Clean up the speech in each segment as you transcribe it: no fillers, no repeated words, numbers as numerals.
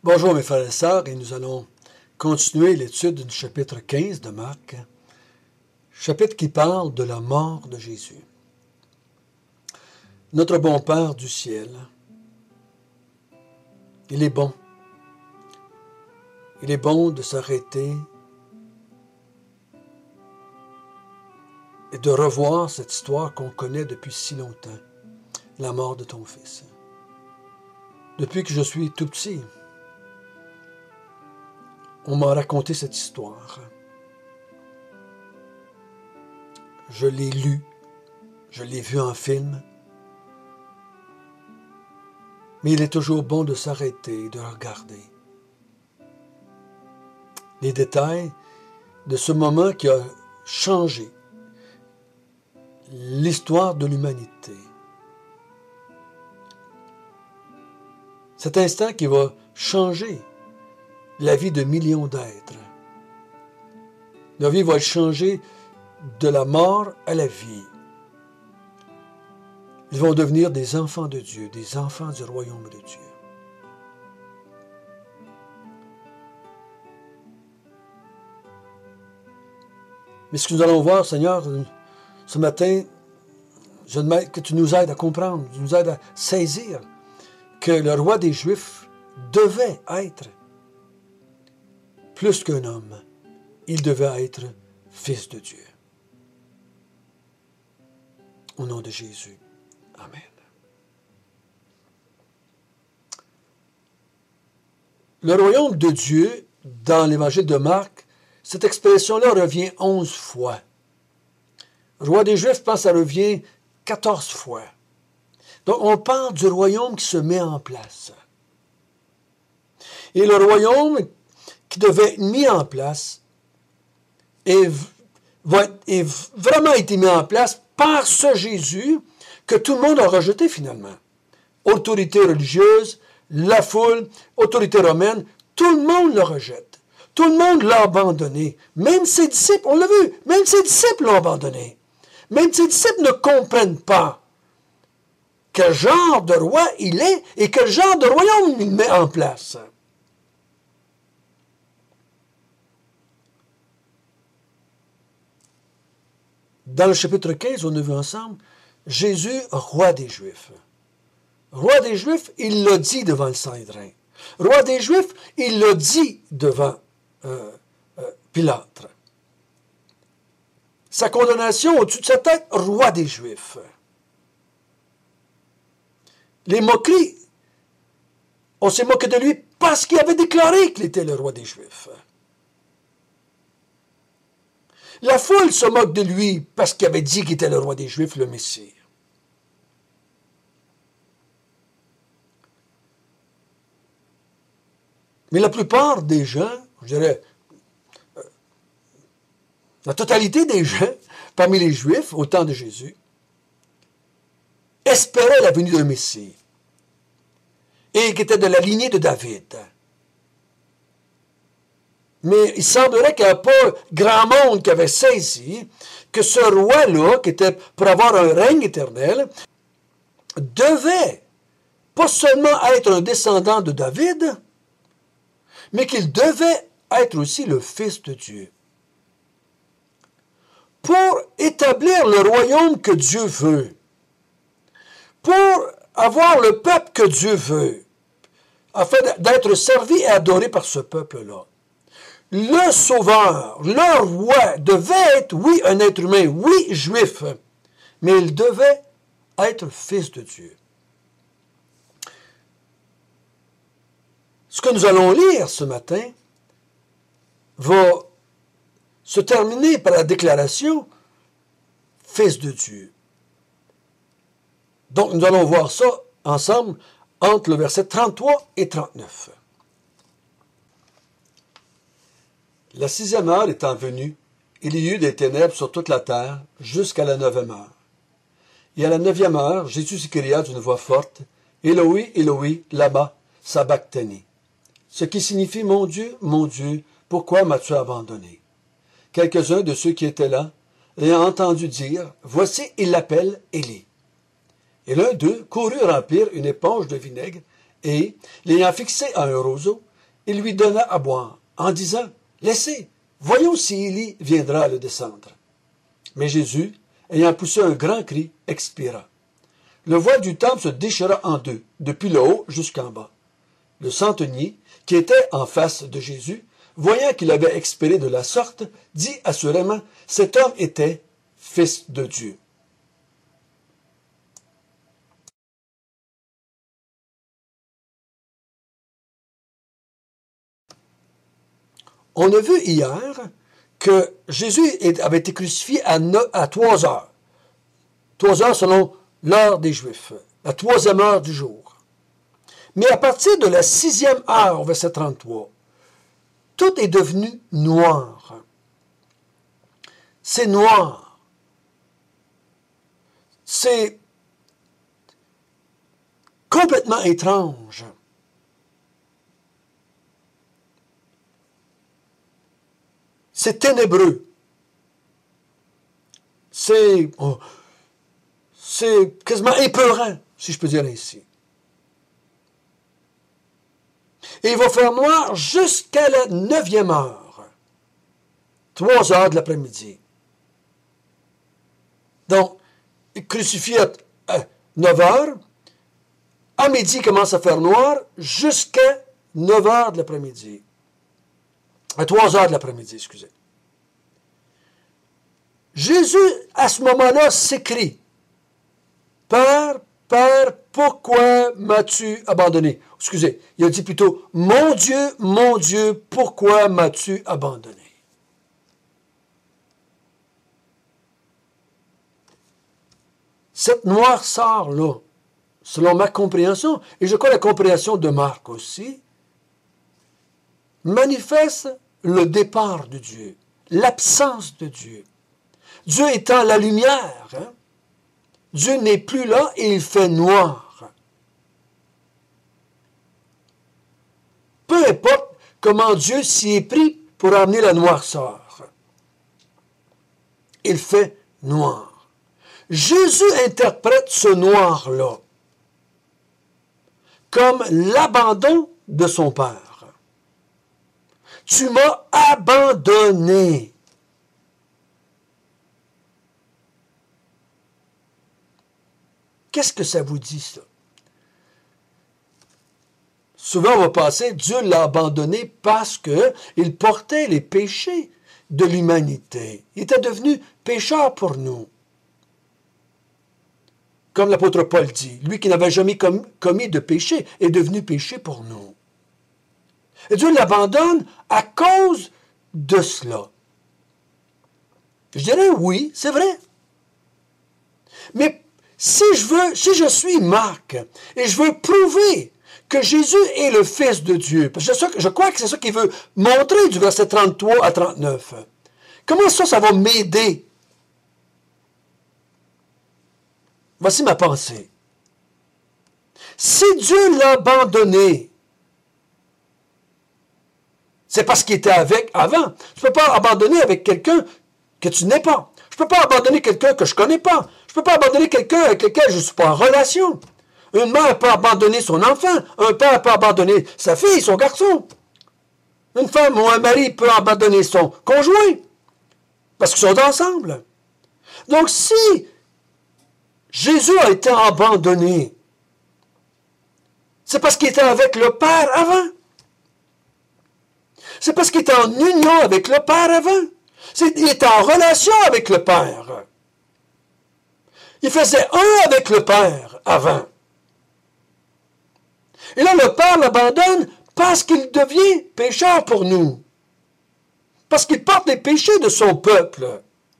Bonjour mes frères et sœurs, et nous allons continuer l'étude du chapitre 15 de Marc, chapitre qui parle de la mort de Jésus. Notre bon Père du ciel, il est bon. Il est bon de s'arrêter et de revoir cette histoire qu'on connaît depuis si longtemps, la mort de ton Fils. Depuis que je suis tout petit, on m'a raconté cette histoire. Je l'ai lu, je l'ai vu en film, mais il est toujours bon de s'arrêter et de regarder les détails de ce moment qui a changé l'histoire de l'humanité. Cet instant qui va changer la vie de millions d'êtres. Leur vie va changer de la mort à la vie. Ils vont devenir des enfants de Dieu, des enfants du royaume de Dieu. Mais ce que nous allons voir, Seigneur, ce matin, je demande que tu nous aides à comprendre, tu nous aides à saisir que le roi des Juifs devait être plus qu'un homme. Il devait être fils de Dieu. Au nom de Jésus. Amen. Le royaume de Dieu, dans l'évangile de Marc, cette expression-là revient 11 fois. Le roi des Juifs, je pense, ça revient 14 fois. Donc, on parle du royaume qui se met en place. Et le royaume qui devait être mis en place est vraiment été mis en place par ce Jésus que tout le monde a rejeté finalement. Autorité religieuse, la foule, autorité romaine, tout le monde le rejette. Tout le monde l'a abandonné. Même ses disciples, on l'a vu, même ses disciples l'ont abandonné. Même ses disciples ne comprennent pas quel genre de roi il est et quel genre de royaume il met en place. Dans le chapitre 15, on a vu ensemble, Jésus, roi des Juifs. Roi des Juifs, il l'a dit devant le Sanhédrin. Roi des Juifs, il l'a dit devant Pilate. Sa condamnation au-dessus de sa tête, roi des Juifs. Les moqueries, on s'est moqué de lui parce qu'il avait déclaré qu'il était le roi des Juifs. La foule se moque de lui parce qu'il avait dit qu'il était le roi des Juifs, le Messie. Mais la plupart des gens, je dirais, la totalité des gens, parmi les Juifs, au temps de Jésus, espéraient la venue d'un Messie, et qui était de la lignée de David. Mais il semblerait qu'il n'y avait pas grand monde qui avait saisi que ce roi-là, qui était pour avoir un règne éternel, devait pas seulement être un descendant de David, mais qu'il devait être aussi le Fils de Dieu. Pour établir le royaume que Dieu veut, pour avoir le peuple que Dieu veut, afin d'être servi et adoré par ce peuple-là. Le sauveur, le roi, devait être, oui, un être humain, oui, juif, mais il devait être fils de Dieu. Ce que nous allons lire ce matin va se terminer par la déclaration « Fils de Dieu ». Donc, nous allons voir ça ensemble entre le verset 33 et 39. La 6e heure étant venue, il y eut des ténèbres sur toute la terre jusqu'à la 9e heure. Et à la 9e heure, Jésus s'écria d'une voix forte, « Éloi, Éloi, lama sabachthani » ce qui signifie « Mon Dieu, pourquoi m'as-tu abandonné » Quelques-uns de ceux qui étaient là, l'ayant entendu dire, « Voici, il l'appelle Élie. » Et l'un d'eux courut remplir une éponge de vinaigre et, l'ayant fixé à un roseau, il lui donna à boire, en disant, « Laissez, voyons si Élie viendra le descendre. » Mais Jésus, ayant poussé un grand cri, expira. Le voile du temple se déchira en deux, depuis le haut jusqu'en bas. Le centenier, qui était en face de Jésus, voyant qu'il avait expiré de la sorte, dit assurément, cet homme était Fils de Dieu. On a vu hier que Jésus avait été crucifié à 3 heures. 3 heures selon l'heure des Juifs, la 3e heure du jour. Mais à partir de la 6e heure, au verset 33, tout est devenu noir. C'est noir. C'est complètement étrange. C'est ténébreux. C'est quasiment épeurant, si je peux dire ainsi. Et il va faire noir jusqu'à la 9e heure. 3 heures de l'après-midi. Donc, crucifié à 9 heures. À midi, il commence à faire noir jusqu'à 9 heures de l'après-midi. À 3 heures de l'après-midi, excusez. Jésus, à ce moment-là, s'écrie, « Père, Père, pourquoi m'as-tu abandonné? » Excusez, il a dit plutôt, « Mon Dieu, pourquoi m'as-tu abandonné? » Cette noirceur-là, selon ma compréhension, et je crois la compréhension de Marc aussi, manifeste le départ de Dieu, l'absence de Dieu. Dieu étant la lumière, hein? Dieu n'est plus là et il fait noir. Peu importe comment Dieu s'y est pris pour amener la noirceur. Il fait noir. Jésus interprète ce noir-là comme l'abandon de son Père. Tu m'as abandonné. Qu'est-ce que ça vous dit, ça? Souvent, on va passer, Dieu l'a abandonné parce qu'il portait les péchés de l'humanité. Il était devenu pécheur pour nous. Comme l'apôtre Paul dit, lui qui n'avait jamais commis de péché est devenu péché pour nous. Et Dieu l'abandonne à cause de cela. Je dirais oui, c'est vrai. Mais si je suis Marc, et je veux prouver que Jésus est le Fils de Dieu, parce que je crois que c'est ça qu'il veut montrer du verset 33 à 39. Comment ça va m'aider? Voici ma pensée. Si Dieu l'a abandonné, c'est parce qu'il était avec avant. Je ne peux pas abandonner avec quelqu'un que tu n'es pas. Je ne peux pas abandonner quelqu'un que je ne connais pas. Je ne peux pas abandonner quelqu'un avec lequel je ne suis pas en relation. Une mère peut abandonner son enfant. Un père peut abandonner sa fille, son garçon. Une femme ou un mari peut abandonner son conjoint. Parce qu'ils sont ensemble. Donc si Jésus a été abandonné, c'est parce qu'il était avec le Père avant. C'est parce qu'il était en union avec le Père avant. Il était en relation avec le Père. Il faisait un avec le Père avant. Et là, le Père l'abandonne parce qu'il devient pécheur pour nous. Parce qu'il porte les péchés de son peuple.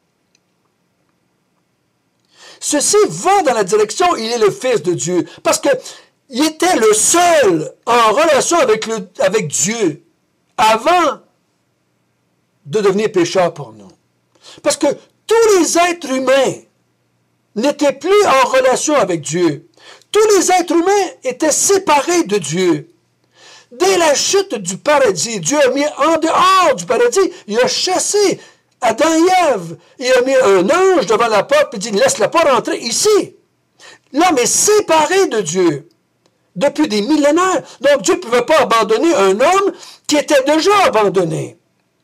Ceci va dans la direction, il est le Fils de Dieu. Parce qu'il était le seul en relation avec Dieu avant de devenir pécheur pour nous. Parce que tous les êtres humains n'étaient plus en relation avec Dieu. Tous les êtres humains étaient séparés de Dieu. Dès la chute du paradis, Dieu a mis en dehors du paradis, il a chassé Adam et Ève. Il a mis un ange devant la porte et dit, ne laisse-la pas rentrer ici. L'homme est séparé de Dieu. depuis des millénaires. Donc Dieu ne pouvait pas abandonner un homme qui était déjà abandonné,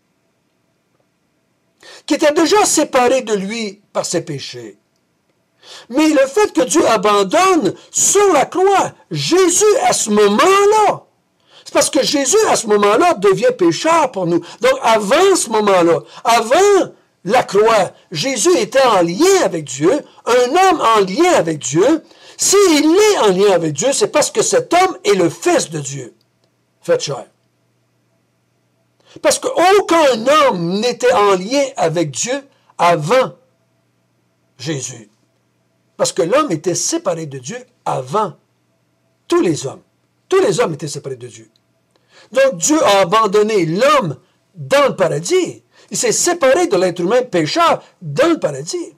qui était déjà séparé de lui par ses péchés. Mais le fait que Dieu abandonne sur la croix Jésus à ce moment-là, c'est parce que Jésus à ce moment-là devient pécheur pour nous. Donc avant ce moment-là, avant la croix, Jésus était en lien avec Dieu, un homme en lien avec Dieu. S'il est en lien avec Dieu, c'est parce que cet homme est le Fils de Dieu. Faites chair. Parce qu'aucun homme n'était en lien avec Dieu avant Jésus. Parce que l'homme était séparé de Dieu avant tous les hommes. Tous les hommes étaient séparés de Dieu. Donc Dieu a abandonné l'homme dans le paradis. Il s'est séparé de l'être humain pécheur dans le paradis.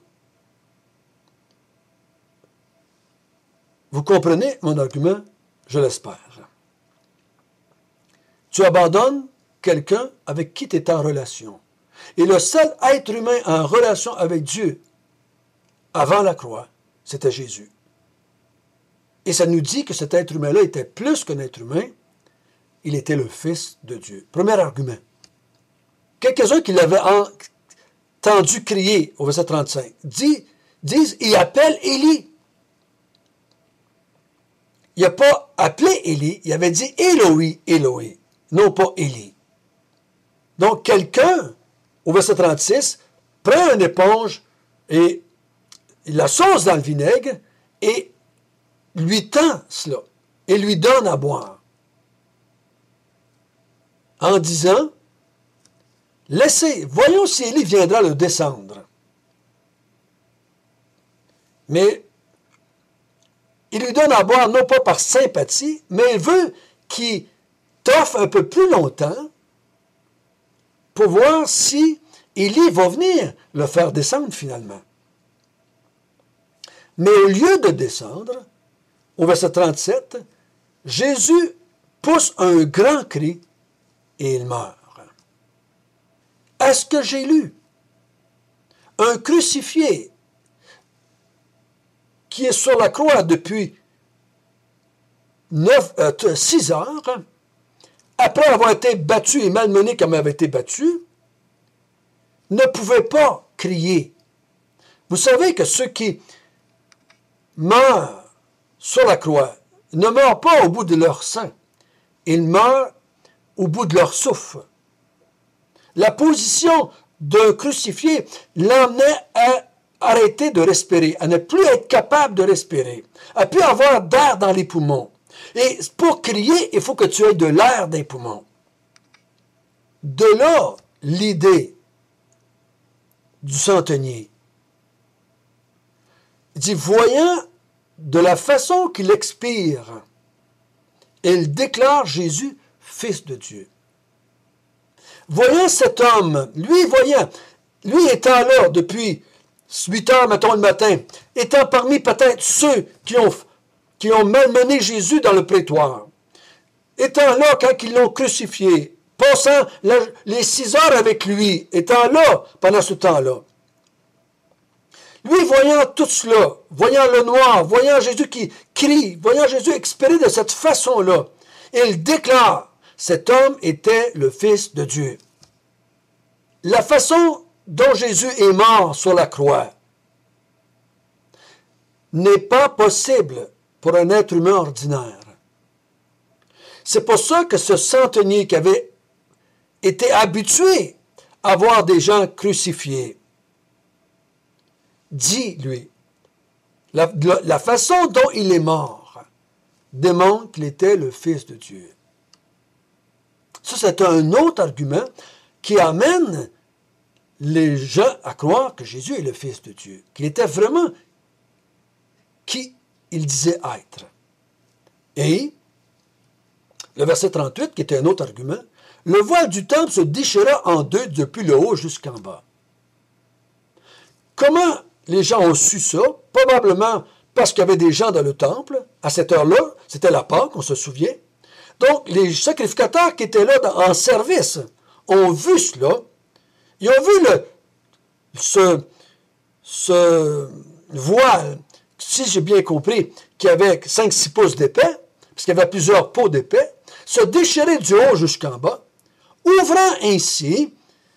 Vous comprenez mon argument? Je l'espère. Tu abandonnes quelqu'un avec qui tu es en relation. Et le seul être humain en relation avec Dieu avant la croix, c'était Jésus. Et ça nous dit que cet être humain-là était plus qu'un être humain. Il était le Fils de Dieu. Premier argument. Quelques-uns qui l'avaient entendu crier au verset 35 disent, il appelle Élie. Il n'a pas appelé Élie, il avait dit Éloi, Éloi, non pas Élie. Donc quelqu'un, au verset 36, prend une éponge et il la sauce dans le vinaigre et lui tend cela et lui donne à boire. En disant, laissez, voyons si Élie viendra le descendre. Mais il lui donne à boire non pas par sympathie, mais il veut qu'il t'offre un peu plus longtemps pour voir si Élie va venir le faire descendre finalement. Mais au lieu de descendre, au verset 37, Jésus pousse un grand cri et il meurt. Est-ce que j'ai lu? Un crucifié qui est sur la croix depuis 6 heures, après avoir été battu et malmené comme il avait été battu, ne pouvait pas crier. Vous savez que ceux qui meurent sur la croix ne meurent pas au bout de leur sang, ils meurent au bout de leur souffle. La position d'un crucifié l'emmenait à arrêter de respirer, à ne plus être capable de respirer, à ne plus avoir d'air dans les poumons. Et pour crier, il faut que tu aies de l'air dans les poumons. De là, l'idée du centenier. Il dit, voyant de la façon qu'il expire, il déclare Jésus, Fils de Dieu. Voyant cet homme, lui étant là depuis 8 heures, mettons, le matin, étant parmi peut-être ceux qui ont malmené Jésus dans le prétoire, étant là quand ils l'ont crucifié, passant les 6 heures avec lui, étant là pendant ce temps-là. Lui, voyant tout cela, voyant le noir, voyant Jésus qui crie, voyant Jésus expirer de cette façon-là, il déclare, cet homme était le Fils de Dieu. La façon dont Jésus est mort sur la croix n'est pas possible pour un être humain ordinaire. C'est pour ça que ce centenier qui avait été habitué à voir des gens crucifiés, dit, lui, la façon dont il est mort démontre qu'il était le Fils de Dieu. Ça, c'est un autre argument qui amène les gens à croire que Jésus est le Fils de Dieu, qu'il était vraiment qui il disait être. Et le verset 38, qui était un autre argument, le voile du temple se déchira en deux depuis le haut jusqu'en bas. Comment les gens ont su ça? Probablement parce qu'il y avait des gens dans le temple. À cette heure-là, c'était la Pâque, on se souvient. Donc, les sacrificateurs qui étaient là en service ont vu cela. Ils ont vu ce voile, si j'ai bien compris, qui avait 5-6 pouces d'épais, parce qu'il y avait plusieurs pots d'épais, se déchirait du haut jusqu'en bas, ouvrant ainsi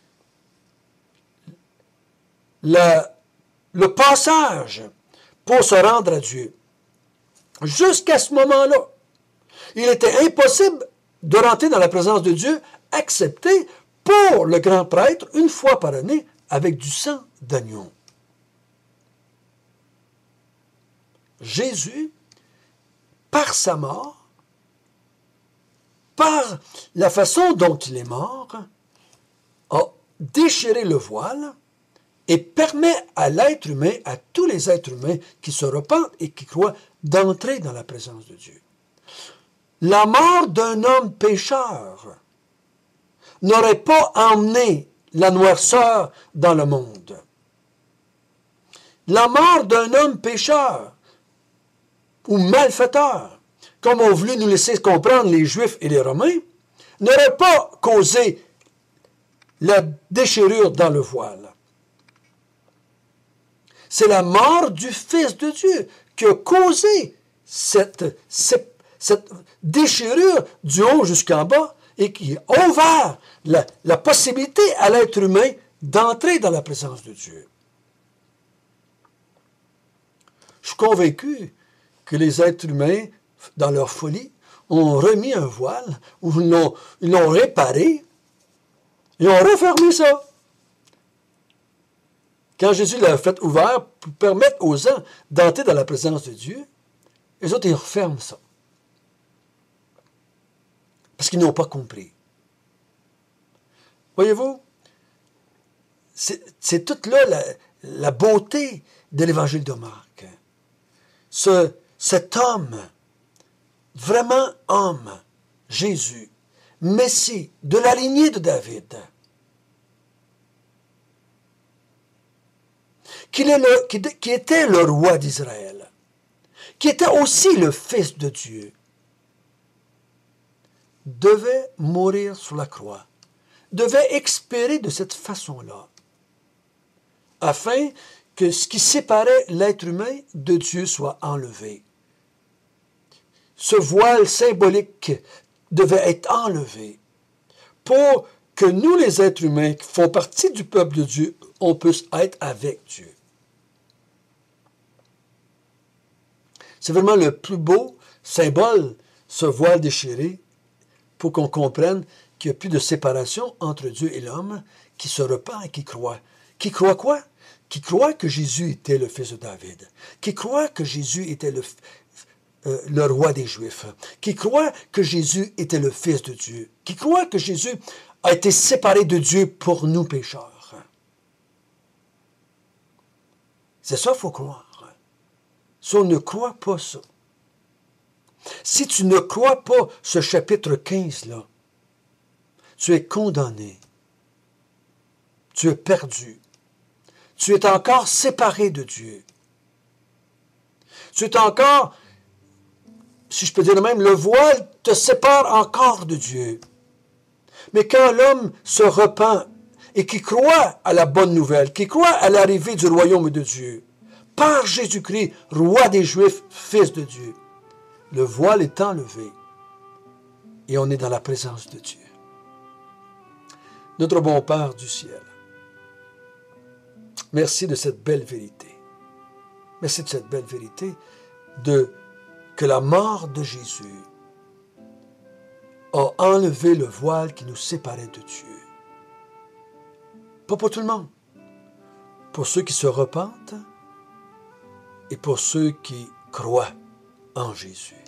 le passage pour se rendre à Dieu. Jusqu'à ce moment-là, il était impossible de rentrer dans la présence de Dieu, excepté pour le grand prêtre, une fois par année, avec du sang d'agneau. Jésus, par sa mort, par la façon dont il est mort, a déchiré le voile et permet à l'être humain, à tous les êtres humains qui se repentent et qui croient, d'entrer dans la présence de Dieu. La mort d'un homme pécheur n'aurait pas emmené la noirceur dans le monde. La mort d'un homme pécheur ou malfaiteur, comme ont voulu nous laisser comprendre les Juifs et les Romains, n'aurait pas causé la déchirure dans le voile. C'est la mort du Fils de Dieu qui a causé cette déchirure du haut jusqu'en bas et qui a ouvert la possibilité à l'être humain d'entrer dans la présence de Dieu. Je suis convaincu que les êtres humains, dans leur folie, ont remis un voile, ou ils l'ont réparé, et ont refermé ça. Quand Jésus l'a fait ouvert pour permettre aux gens d'entrer dans la présence de Dieu, les autres, ils referment ça. Parce qu'ils n'ont pas compris. Voyez-vous, c'est toute là la beauté de l'évangile de Marc. Cet homme, vraiment homme, Jésus, Messie, de la lignée de David, qui était le roi d'Israël, qui était aussi le Fils de Dieu, devait mourir sur la croix, devait expirer de cette façon-là, afin que ce qui séparait l'être humain de Dieu soit enlevé. Ce voile symbolique devait être enlevé pour que nous, les êtres humains qui font partie du peuple de Dieu, on puisse être avec Dieu. C'est vraiment le plus beau symbole, ce voile déchiré, pour qu'on comprenne qu'il n'y a plus de séparation entre Dieu et l'homme, qui se repent et qui croit. Qui croit quoi? Qui croit que Jésus était le fils de David, qui croit que Jésus était le roi des Juifs, qui croit que Jésus était le Fils de Dieu, qui croit que Jésus a été séparé de Dieu pour nous pécheurs. C'est ça qu'il faut croire. Si on ne croit pas ça, si tu ne crois pas ce chapitre 15-là, tu es condamné, tu es perdu, tu es encore séparé de Dieu. Tu es encore, si je peux dire même, le voile te sépare encore de Dieu. Mais quand l'homme se repent et qui croit à la bonne nouvelle, qui croit à l'arrivée du royaume de Dieu, par Jésus-Christ, roi des Juifs, Fils de Dieu, le voile est enlevé et on est dans la présence de Dieu. Notre bon Père du ciel, merci de cette belle vérité. Merci de cette belle vérité que la mort de Jésus a enlevé le voile qui nous séparait de Dieu. Pas pour tout le monde. Pour ceux qui se repentent et pour ceux qui croient en Jésus.